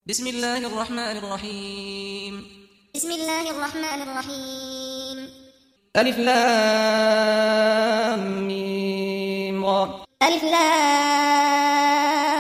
بسم الله الرحمن الرحيم. بسم الله الرحمن الرحيم. ألف لام ميم را. ألف لام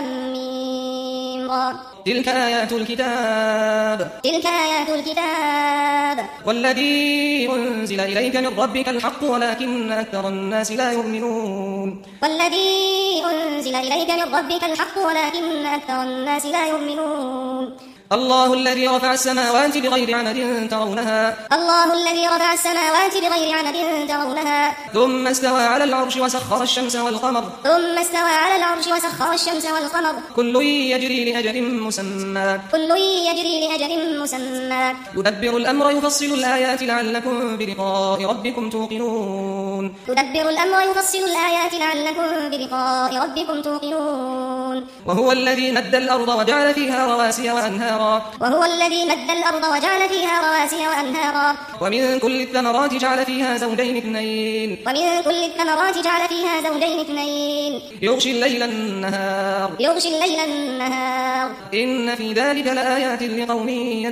ميم را. تلك آيات الكتاب. تلك آيات الكتاب. والذي أنزل إليك من ربك الحق ولكن أكثر الناس لا يؤمنون. والذي أنزل إليك من ربك الحق ولكن أكثر الناس لا يؤمنون. الله الذي رفع السماوات بغير عمد ترونها. الله الذي رفع السماوات بغير عمد ترونها. ثم استوى على العرش وسخر الشمس والقمر. ثم استوى على العرش وسخر الشمس والقمر. كل يجري لأجل مسمى. كل يجري لأجل مسمى. يدبر الأمر يفصل الآيات لعلكم بلقاء ربكم توقنون. يدبر الأمر يفصل الآيات لعلكم بلقاء ربكم توقنون. وهو الذي مد الأرض وجعل فيها رواسي وأنهارا. وهو الذي مد الأرض وجعل فيها رواسي وأنهارا. ومن كل الثمرات جعل فيها زوجين اثنين. ومن كل الثمرات جعل فيها زوجين اثنين. يغشي الليل النهار. يغشي الليل النهار. إن في ذلك لآيات لقوم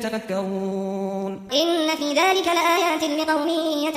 يتفكرون. إن في ذلك لآيات لقوم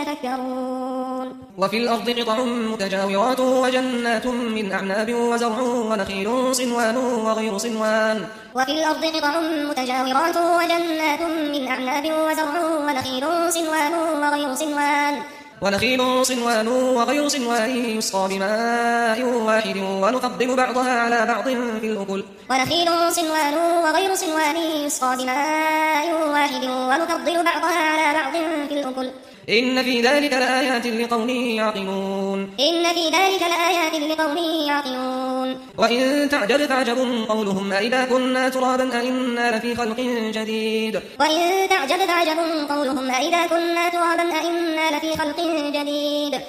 يتفكرون. وفي الأرض قطع متجاورات وجنات من أعناب وزرع ونخيل صنوان وغير صنوان. وفي الأرض قطع متجاورات وجنات من أعناب وزرع ونخيل صنوان وغير صنوان. ونخيل صنوان وغير صنوان يسقى بماء واحد ونفضل بعضها على بعض في الأكل. ونخيل صنوان وغير صنوان يسقى بماء واحد ونفضل بعضها على بعض في الأكل. إن في ذلك لآيات لقوم يعقلون. إن في ذلك لآيات لقوم يعقلون. وإن تعجب فعجب قولهم أإذا كنا ترابا أإنا لفي خلق جديد. وإن تعجب فعجب قولهم أإذا كنا ترابا أإنا لفي خلق جديد.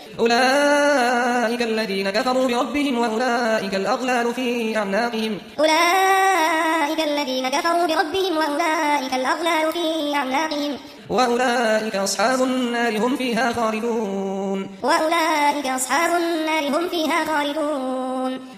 أولئك الذين كفروا بربهم وأولئك الأغلال في أعناقهم. أولئك الذين كفروا بربهم وأولئك الأغلال في أعناقهم. وأولئك أصحاب النار هم فيها خالدون. وأولئك أصحاب النار هم فيها خالدون.